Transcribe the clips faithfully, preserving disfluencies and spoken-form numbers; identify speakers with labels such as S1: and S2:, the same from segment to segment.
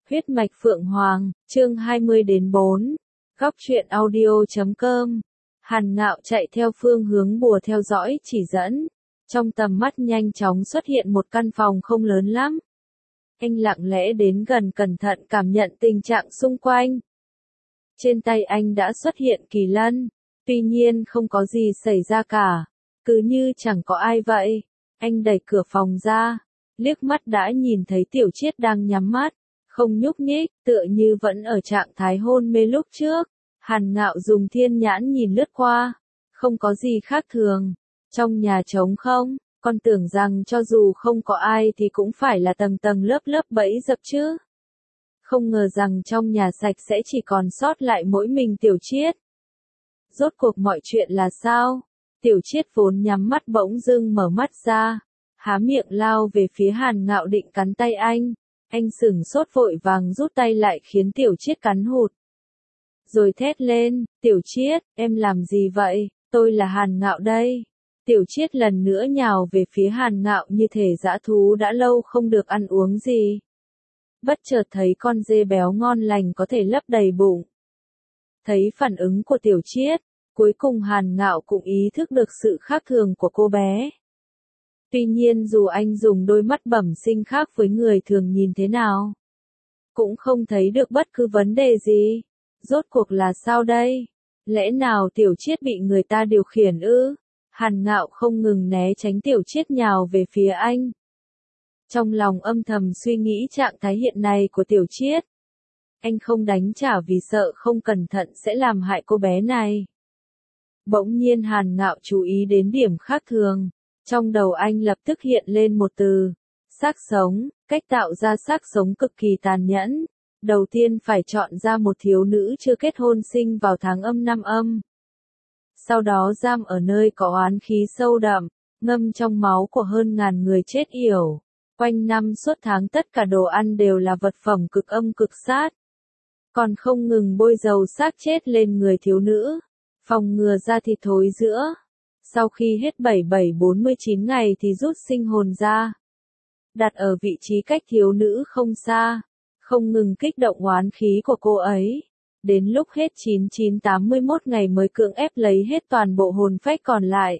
S1: Huyết mạch Phượng Hoàng, chương hai mươi đến bốn. Góc truyện audio chấm com. Hàn Ngạo chạy theo phương hướng bùa theo dõi chỉ dẫn. Trong tầm mắt nhanh chóng xuất hiện một căn phòng không lớn lắm. Anh lặng lẽ đến gần cẩn thận cảm nhận tình trạng xung quanh. Trên tay anh đã xuất hiện kỳ lân. Tuy nhiên không có gì xảy ra cả. Cứ như chẳng có ai vậy. Anh đẩy cửa phòng ra. Liếc mắt đã nhìn thấy Tiểu Chiết đang nhắm mắt. Không nhúc nhích, tựa như vẫn ở trạng thái hôn mê lúc trước. Hàn Ngạo dùng thiên nhãn nhìn lướt qua. Không có gì khác thường. Trong nhà trống không, con tưởng rằng cho dù không có ai thì cũng phải là tầng tầng lớp lớp bẫy dập chứ. Không ngờ rằng trong nhà sạch sẽ chỉ còn sót lại mỗi mình Tiểu Chiết. Rốt cuộc mọi chuyện là sao? Tiểu Chiết vốn nhắm mắt bỗng dưng mở mắt ra. Há miệng lao về phía Hàn Ngạo định cắn tay anh. Anh sửng sốt vội vàng rút tay lại khiến Tiểu Chiết cắn hụt. Rồi thét lên, Tiểu Chiết, em làm gì vậy? Tôi là Hàn Ngạo đây. Tiểu Chiết lần nữa nhào về phía Hàn Ngạo như thể dã thú đã lâu không được ăn uống gì. Bất chợt thấy con dê béo ngon lành có thể lấp đầy bụng. Thấy phản ứng của Tiểu Chiết, cuối cùng Hàn Ngạo cũng ý thức được sự khác thường của cô bé. Tuy nhiên dù anh dùng đôi mắt bẩm sinh khác với người thường nhìn thế nào, cũng không thấy được bất cứ vấn đề gì. Rốt cuộc là sao đây? Lẽ nào Tiểu Chiết bị người ta điều khiển ư? Hàn Ngạo không ngừng né tránh Tiểu Chiết nhào về phía anh. Trong lòng âm thầm suy nghĩ trạng thái hiện nay của Tiểu Chiết. Anh không đánh trả vì sợ không cẩn thận sẽ làm hại cô bé này. Bỗng nhiên Hàn Ngạo chú ý đến điểm khác thường. Trong đầu anh lập tức hiện lên một từ. Xác sống, cách tạo ra xác sống cực kỳ tàn nhẫn. Đầu tiên phải chọn ra một thiếu nữ chưa kết hôn sinh vào tháng âm năm âm. Sau đó giam ở nơi có oán khí sâu đậm, ngâm trong máu của hơn ngàn người chết yểu. Quanh năm suốt tháng tất cả đồ ăn đều là vật phẩm cực âm cực sát. Còn không ngừng bôi dầu xác chết lên người thiếu nữ, phòng ngừa ra thịt thối giữa. Sau khi hết bảy bảy bốn mươi chín ngày thì rút sinh hồn ra. Đặt ở vị trí cách thiếu nữ không xa. Không ngừng kích động oán khí của cô ấy. Đến lúc hết chín chín tám mươi mốt ngày mới cưỡng ép lấy hết toàn bộ hồn phách còn lại.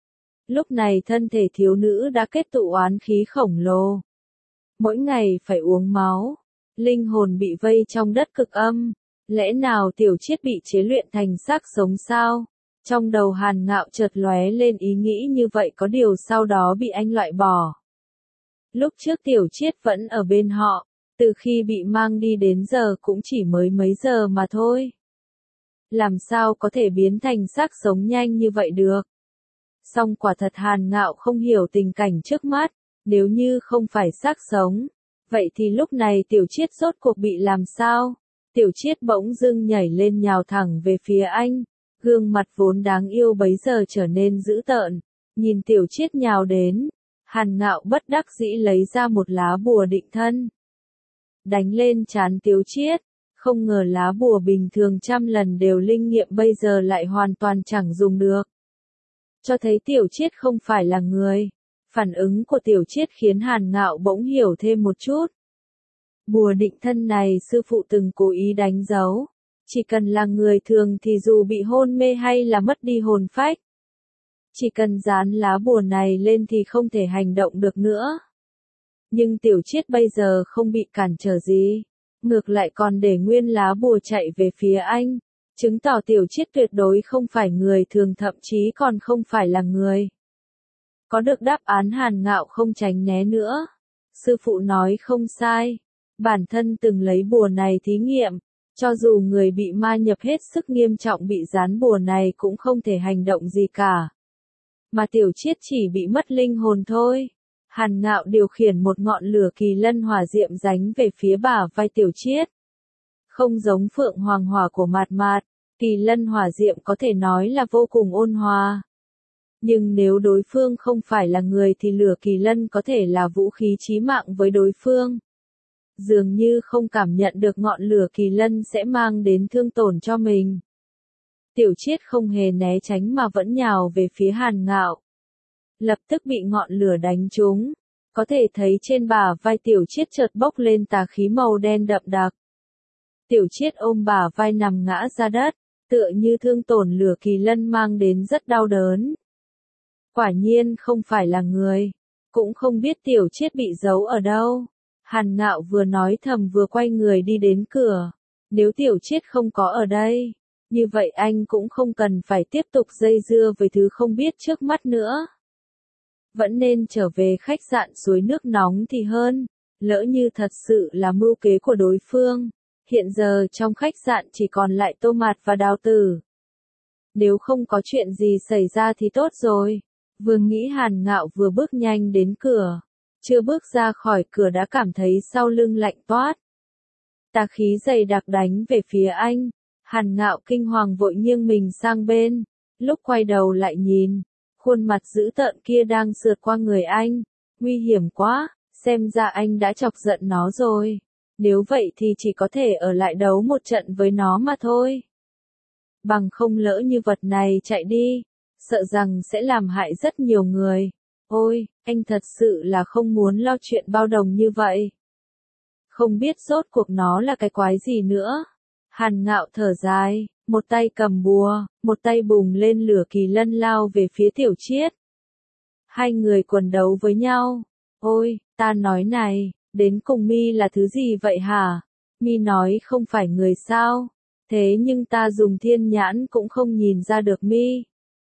S1: Lúc này thân thể thiếu nữ đã kết tụ oán khí khổng lồ. Mỗi ngày phải uống máu. Linh hồn bị vây trong đất cực âm. Lẽ nào Tiểu Chiết bị chế luyện thành xác sống sao? Trong đầu Hàn Ngạo chợt lóe lên ý nghĩ như vậy, có điều sau đó bị anh loại bỏ. Lúc trước Tiểu Chiết vẫn ở bên họ, từ khi bị mang đi đến giờ cũng chỉ mới mấy giờ mà thôi. Làm sao có thể biến thành xác sống nhanh như vậy được? Song quả thật Hàn Ngạo không hiểu tình cảnh trước mắt, nếu như không phải xác sống, vậy thì lúc này Tiểu Chiết rốt cuộc bị làm sao? Tiểu Chiết bỗng dưng nhảy lên nhào thẳng về phía anh. Gương mặt vốn đáng yêu bấy giờ trở nên dữ tợn, nhìn Tiểu Chiết nhào đến, Hàn Ngạo bất đắc dĩ lấy ra một lá bùa định thân. Đánh lên trán Tiểu Chiết, không ngờ lá bùa bình thường trăm lần đều linh nghiệm bây giờ lại hoàn toàn chẳng dùng được. Cho thấy Tiểu Chiết không phải là người. Phản ứng của Tiểu Chiết khiến Hàn Ngạo bỗng hiểu thêm một chút. Bùa định thân này sư phụ từng cố ý đánh dấu. Chỉ cần là người thường thì dù bị hôn mê hay là mất đi hồn phách, chỉ cần dán lá bùa này lên thì không thể hành động được nữa. Nhưng Tiểu Chiết bây giờ không bị cản trở gì, ngược lại còn để nguyên lá bùa chạy về phía anh, chứng tỏ Tiểu Chiết tuyệt đối không phải người thường, thậm chí còn không phải là người. Có được đáp án Hàn Ngạo không tránh né nữa. Sư phụ nói không sai, bản thân từng lấy bùa này thí nghiệm. Cho dù người bị ma nhập hết sức nghiêm trọng bị dán bùa này cũng không thể hành động gì cả. Mà Tiểu Chiết chỉ bị mất linh hồn thôi. Hàn Ngạo điều khiển một ngọn lửa kỳ lân hỏa diệm đánh về phía bả vai Tiểu Chiết. Không giống Phượng Hoàng hỏa của Mạt Mạt, kỳ lân hỏa diệm có thể nói là vô cùng ôn hòa. Nhưng nếu đối phương không phải là người thì lửa kỳ lân có thể là vũ khí chí mạng với đối phương. Dường như không cảm nhận được ngọn lửa kỳ lân sẽ mang đến thương tổn cho mình. Tiểu Chiết không hề né tránh mà vẫn nhào về phía Hàn Ngạo. Lập tức bị ngọn lửa đánh trúng. Có thể thấy trên bả vai Tiểu Chiết chợt bốc lên tà khí màu đen đậm đặc. Tiểu Chiết ôm bả vai nằm ngã ra đất, tựa như thương tổn lửa kỳ lân mang đến rất đau đớn. Quả nhiên không phải là người, cũng không biết Tiểu Chiết bị giấu ở đâu. Hàn Ngạo vừa nói thầm vừa quay người đi đến cửa. Nếu Tiểu Chiết không có ở đây, như vậy anh cũng không cần phải tiếp tục dây dưa với thứ không biết trước mắt nữa. Vẫn nên trở về khách sạn suối nước nóng thì hơn, lỡ như thật sự là mưu kế của đối phương. Hiện giờ trong khách sạn chỉ còn lại Tô Mạt và Đào Tử. Nếu không có chuyện gì xảy ra thì tốt rồi. Vừa nghĩ Hàn Ngạo vừa bước nhanh đến cửa. Chưa bước ra khỏi cửa đã cảm thấy sau lưng lạnh toát. Tà khí dày đặc đánh về phía anh. Hàn Ngạo kinh hoàng vội nghiêng mình sang bên. Lúc quay đầu lại nhìn, khuôn mặt dữ tợn kia đang sượt qua người anh. Nguy hiểm quá, xem ra anh đã chọc giận nó rồi. Nếu vậy thì chỉ có thể ở lại đấu một trận với nó mà thôi. Bằng không lỡ như vật này chạy đi, sợ rằng sẽ làm hại rất nhiều người. Ôi, anh thật sự là không muốn lo chuyện bao đồng như vậy. Không biết rốt cuộc nó là cái quái gì nữa. Hàn Ngạo thở dài, một tay cầm bùa, một tay bùng lên lửa kỳ lân lao về phía Tiểu Chiết. Hai người quần đấu với nhau. Ôi, ta nói này, đến cùng mi là thứ gì vậy hả? Mi nói không phải người sao? Thế nhưng ta dùng thiên nhãn cũng không nhìn ra được mi.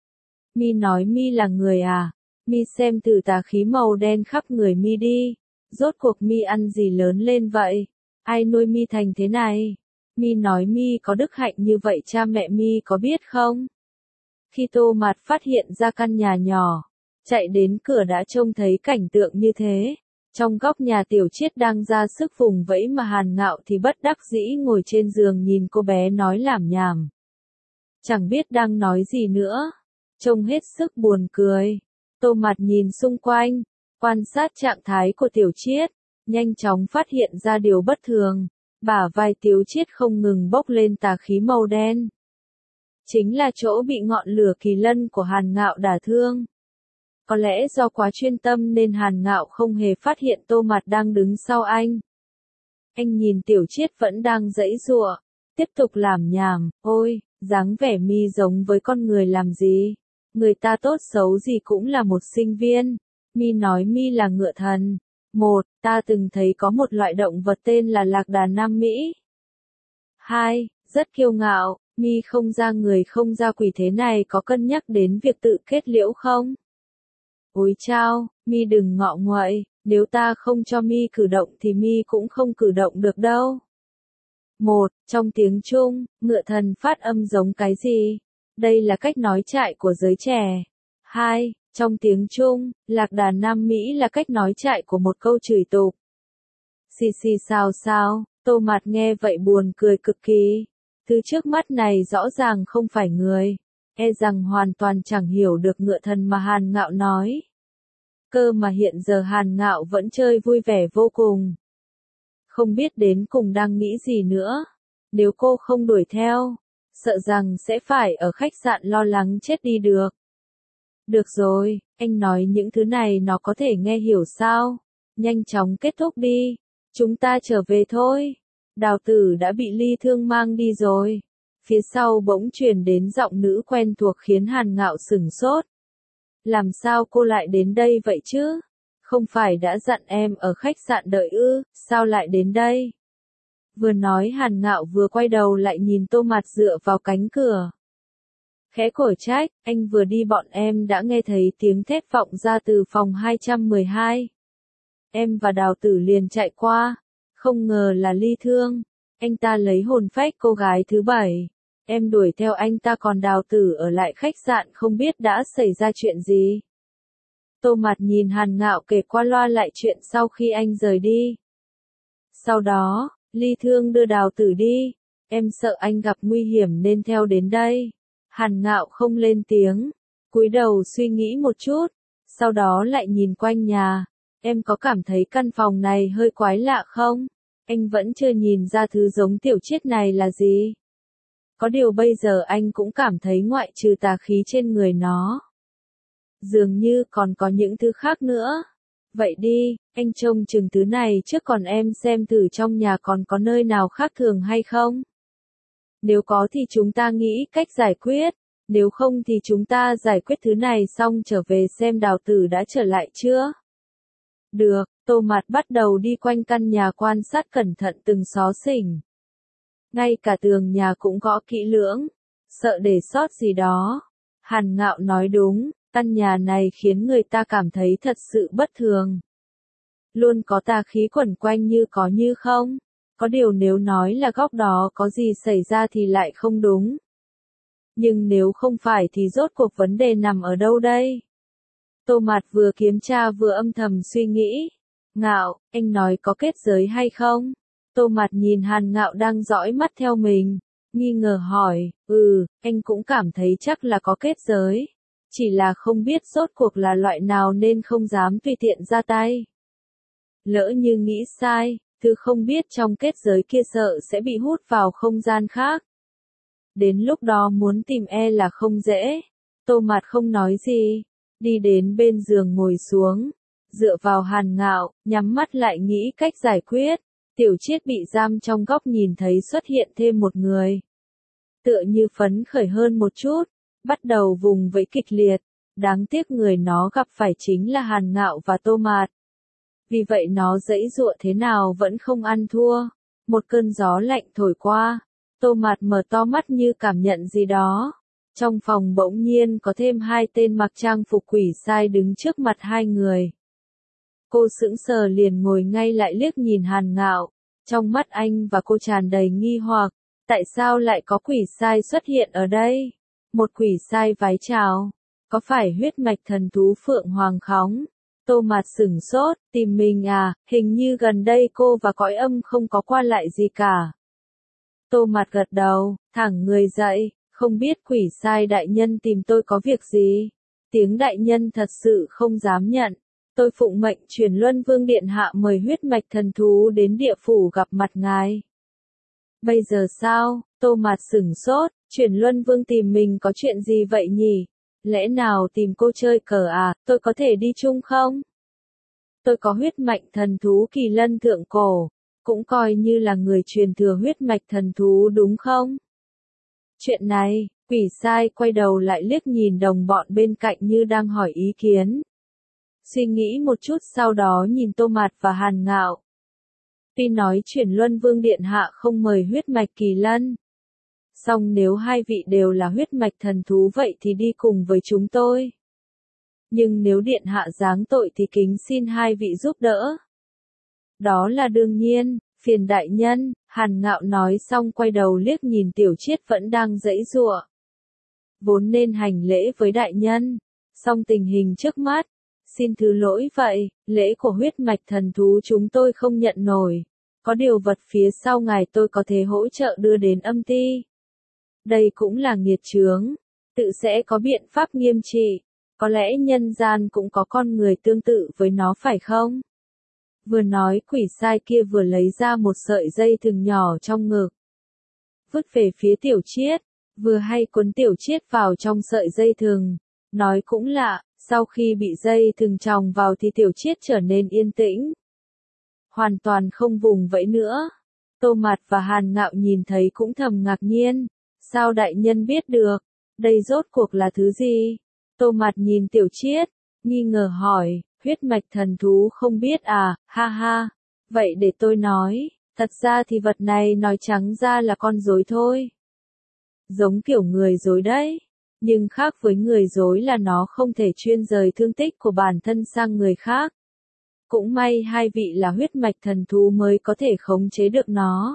S1: Mi nói mi là người à? Mi xem từ tà khí màu đen khắp người mi đi. Rốt cuộc mi ăn gì lớn lên vậy? Ai nuôi mi thành thế này? Mi nói mi có đức hạnh như vậy cha mẹ mi có biết không? Khi Tô Mạt phát hiện ra căn nhà nhỏ, chạy đến cửa đã trông thấy cảnh tượng như thế. Trong góc nhà Tiểu Chiết đang ra sức vùng vẫy mà Hàn Ngạo thì bất đắc dĩ ngồi trên giường nhìn cô bé nói lảm nhảm. Chẳng biết đang nói gì nữa. Trông hết sức buồn cười. Tô Mạt nhìn xung quanh, quan sát trạng thái của Tiểu Chiết, nhanh chóng phát hiện ra điều bất thường. Bả vai Tiểu Chiết không ngừng bốc lên tà khí màu đen. Chính là chỗ bị ngọn lửa kỳ lân của Hàn Ngạo đả thương. Có lẽ do quá chuyên tâm nên Hàn Ngạo không hề phát hiện Tô Mạt đang đứng sau anh. Anh nhìn Tiểu Chiết vẫn đang giãy giụa, tiếp tục lảm nhảm, ôi, dáng vẻ mi giống với con người làm gì? Người ta tốt xấu gì cũng là một sinh viên. Mi nói mi là ngựa thần. Một, ta từng thấy có một loại động vật tên là lạc đà Nam Mỹ. Hai, rất kiêu ngạo, mi không ra người không ra quỷ thế này có cân nhắc đến việc tự kết liễu không? Ôi chao, mi đừng ngọ nguậy, nếu ta không cho mi cử động thì mi cũng không cử động được đâu. Một, trong tiếng Trung, ngựa thần phát âm giống cái gì? Đây là cách nói chạy của giới trẻ. Hai, trong tiếng Trung, lạc đà Nam Mỹ là cách nói chạy của một câu chửi tục. Xì xì sao sao, Tô Mạt nghe vậy buồn cười cực kỳ. Thứ trước mắt này rõ ràng không phải người. E rằng hoàn toàn chẳng hiểu được ngựa thần mà Hàn Ngạo nói. Cơ mà hiện giờ Hàn Ngạo vẫn chơi vui vẻ vô cùng. Không biết đến cùng đang nghĩ gì nữa. Nếu cô không đuổi theo, sợ rằng sẽ phải ở khách sạn lo lắng chết đi được. Được rồi, anh nói những thứ này nó có thể nghe hiểu sao? Nhanh chóng kết thúc đi. Chúng ta trở về thôi. Đào Tử đã bị Ly Thương mang đi rồi. Phía sau bỗng truyền đến giọng nữ quen thuộc khiến Hàn Ngạo sửng sốt. Làm sao cô lại đến đây vậy chứ? Không phải đã dặn em ở khách sạn đợi ư, sao lại đến đây? Vừa nói Hàn Ngạo vừa quay đầu lại nhìn Tô Mạt dựa vào cánh cửa. Khẽ cổ trách, anh vừa đi bọn em đã nghe thấy tiếng thét vọng ra từ phòng hai trăm mười hai. Em và Đào Tử liền chạy qua, không ngờ là Ly Thương. Anh ta lấy hồn phách cô gái thứ bảy. Em đuổi theo anh ta còn Đào Tử ở lại khách sạn không biết đã xảy ra chuyện gì. Tô Mạt nhìn Hàn Ngạo kể qua loa lại chuyện sau khi anh rời đi. Sau đó, Ly Thương đưa Đào Tử đi. Em sợ anh gặp nguy hiểm nên theo đến đây. Hàn Ngạo không lên tiếng, cúi đầu suy nghĩ một chút, sau đó lại nhìn quanh nhà. Em có cảm thấy căn phòng này hơi quái lạ không? Anh vẫn chưa nhìn ra thứ giống Tiểu Chiết này là gì. Có điều bây giờ anh cũng cảm thấy ngoại trừ tà khí trên người nó, dường như còn có những thứ khác nữa. Vậy đi, anh trông chừng thứ này trước còn em xem thử trong nhà còn có nơi nào khác thường hay không. Nếu có thì chúng ta nghĩ cách giải quyết, nếu không thì chúng ta giải quyết thứ này xong trở về xem Đào Tử đã trở lại chưa. Được, Tô Mạt bắt đầu đi quanh căn nhà quan sát cẩn thận từng xó xỉnh. Ngay cả tường nhà cũng gõ kỹ lưỡng, sợ để sót gì đó. Hàn Ngạo nói đúng, căn nhà này khiến người ta cảm thấy thật sự bất thường. Luôn có tà khí quẩn quanh như có như không. Có điều nếu nói là góc đó có gì xảy ra thì lại không đúng. Nhưng nếu không phải thì rốt cuộc vấn đề nằm ở đâu đây? Tô Mạt vừa kiểm tra vừa âm thầm suy nghĩ. Ngạo, anh nói có kết giới hay không? Tô Mạt nhìn Hàn Ngạo đang dõi mắt theo mình, nghi ngờ hỏi, ừ, anh cũng cảm thấy chắc là có kết giới. Chỉ là không biết rốt cuộc là loại nào nên không dám tùy tiện ra tay. Lỡ như nghĩ sai, thứ không biết trong kết giới kia sợ sẽ bị hút vào không gian khác. Đến lúc đó muốn tìm e là không dễ. Tô Mạt không nói gì, đi đến bên giường ngồi xuống, dựa vào Hàn Ngạo, nhắm mắt lại nghĩ cách giải quyết. Tiểu Chiết bị giam trong góc nhìn thấy xuất hiện thêm một người. Tựa như phấn khởi hơn một chút, bắt đầu vùng vẫy kịch liệt, đáng tiếc người nó gặp phải chính là Hàn Ngạo và Tô Mạt. Vì vậy nó giãy giụa thế nào vẫn không ăn thua. Một cơn gió lạnh thổi qua, Tô Mạt mở to mắt như cảm nhận gì đó. Trong phòng bỗng nhiên có thêm hai tên mặc trang phục quỷ sai đứng trước mặt hai người. Cô sững sờ liền ngồi ngay lại liếc nhìn Hàn Ngạo. Trong mắt anh và cô tràn đầy nghi hoặc, tại sao lại có quỷ sai xuất hiện ở đây? Một quỷ sai vái chào, có phải huyết mạch thần thú Phượng Hoàng Khóng? Tô Mạt sửng sốt, tìm mình à, hình như gần đây cô và cõi âm không có qua lại gì cả. Tô Mạt gật đầu, thẳng người dậy, không biết quỷ sai đại nhân tìm tôi có việc gì? Tiếng đại nhân thật sự không dám nhận. Tôi phụng mệnh Chuyển Luân Vương Điện Hạ mời huyết mạch thần thú đến địa phủ gặp mặt ngài. Bây giờ sao? Tô Mạt sửng sốt, Chuyển Luân Vương tìm mình có chuyện gì vậy nhỉ? Lẽ nào tìm cô chơi cờ à, tôi có thể đi chung không? Tôi có huyết mạch thần thú kỳ lân thượng cổ, cũng coi như là người truyền thừa huyết mạch thần thú đúng không? Chuyện này, quỷ sai quay đầu lại liếc nhìn đồng bọn bên cạnh như đang hỏi ý kiến. Suy nghĩ một chút sau đó nhìn Tô Mạt và Hàn Ngạo. Tuy nói Chuyển Luân Vương Điện Hạ không mời huyết mạch kỳ lân. Song nếu hai vị đều là huyết mạch thần thú vậy thì đi cùng với chúng tôi. Nhưng nếu Điện Hạ giáng tội thì kính xin hai vị giúp đỡ. Đó là đương nhiên, phiền đại nhân, Hàn Ngạo nói xong quay đầu liếc nhìn Tiểu Chiết vẫn đang giãy giụa. Vốn nên hành lễ với đại nhân, song tình hình trước mắt, xin thứ lỗi vậy, lễ của huyết mạch thần thú chúng tôi không nhận nổi. Có điều vật phía sau ngài tôi có thể hỗ trợ đưa đến âm ti. Đây cũng là nghiệt chướng, tự sẽ có biện pháp nghiêm trị, có lẽ nhân gian cũng có con người tương tự với nó phải không? Vừa nói quỷ sai kia vừa lấy ra một sợi dây thừng nhỏ trong ngực. Vứt về phía Tiểu Chiết, vừa hay cuốn Tiểu Chiết vào trong sợi dây thừng. Nói cũng lạ, sau khi bị dây thừng chòng vào thì Tiểu Chiết trở nên yên tĩnh. Hoàn toàn không vùng vẫy nữa. Tô Mạt và Hàn Ngạo nhìn thấy cũng thầm ngạc nhiên. Sao đại nhân biết được? Đây rốt cuộc là thứ gì? Tô Mạt nhìn Tiểu Chiết, nghi ngờ hỏi, huyết mạch thần thú không biết à, ha ha. Vậy để tôi nói, thật ra thì vật này nói trắng ra là con rối thôi. Giống kiểu người rối đấy. Nhưng khác với người rối là nó không thể chuyên rời thương tích của bản thân sang người khác. Cũng may hai vị là huyết mạch thần thú mới có thể khống chế được nó.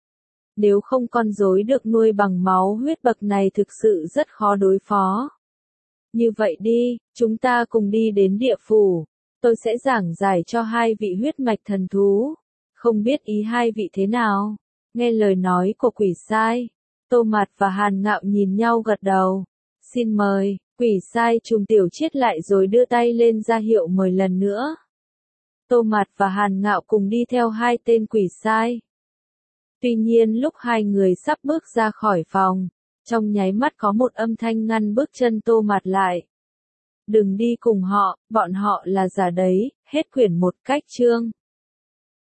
S1: Nếu không con rối được nuôi bằng máu huyết bậc này thực sự rất khó đối phó. Như vậy đi, chúng ta cùng đi đến địa phủ. Tôi sẽ giảng giải cho hai vị huyết mạch thần thú. Không biết ý hai vị thế nào? Nghe lời nói của quỷ sai, Tô Mạt và Hàn Ngạo nhìn nhau gật đầu. Xin mời, quỷ sai trùng Tiểu Chiết lại rồi đưa tay lên ra hiệu mời lần nữa. Tô Mạt và Hàn Ngạo cùng đi theo hai tên quỷ sai. Tuy nhiên lúc hai người sắp bước ra khỏi phòng, trong nháy mắt có một âm thanh ngăn bước chân Tô Mạt lại. Đừng đi cùng họ, bọn họ là giả đấy, hết quyển một cách chương.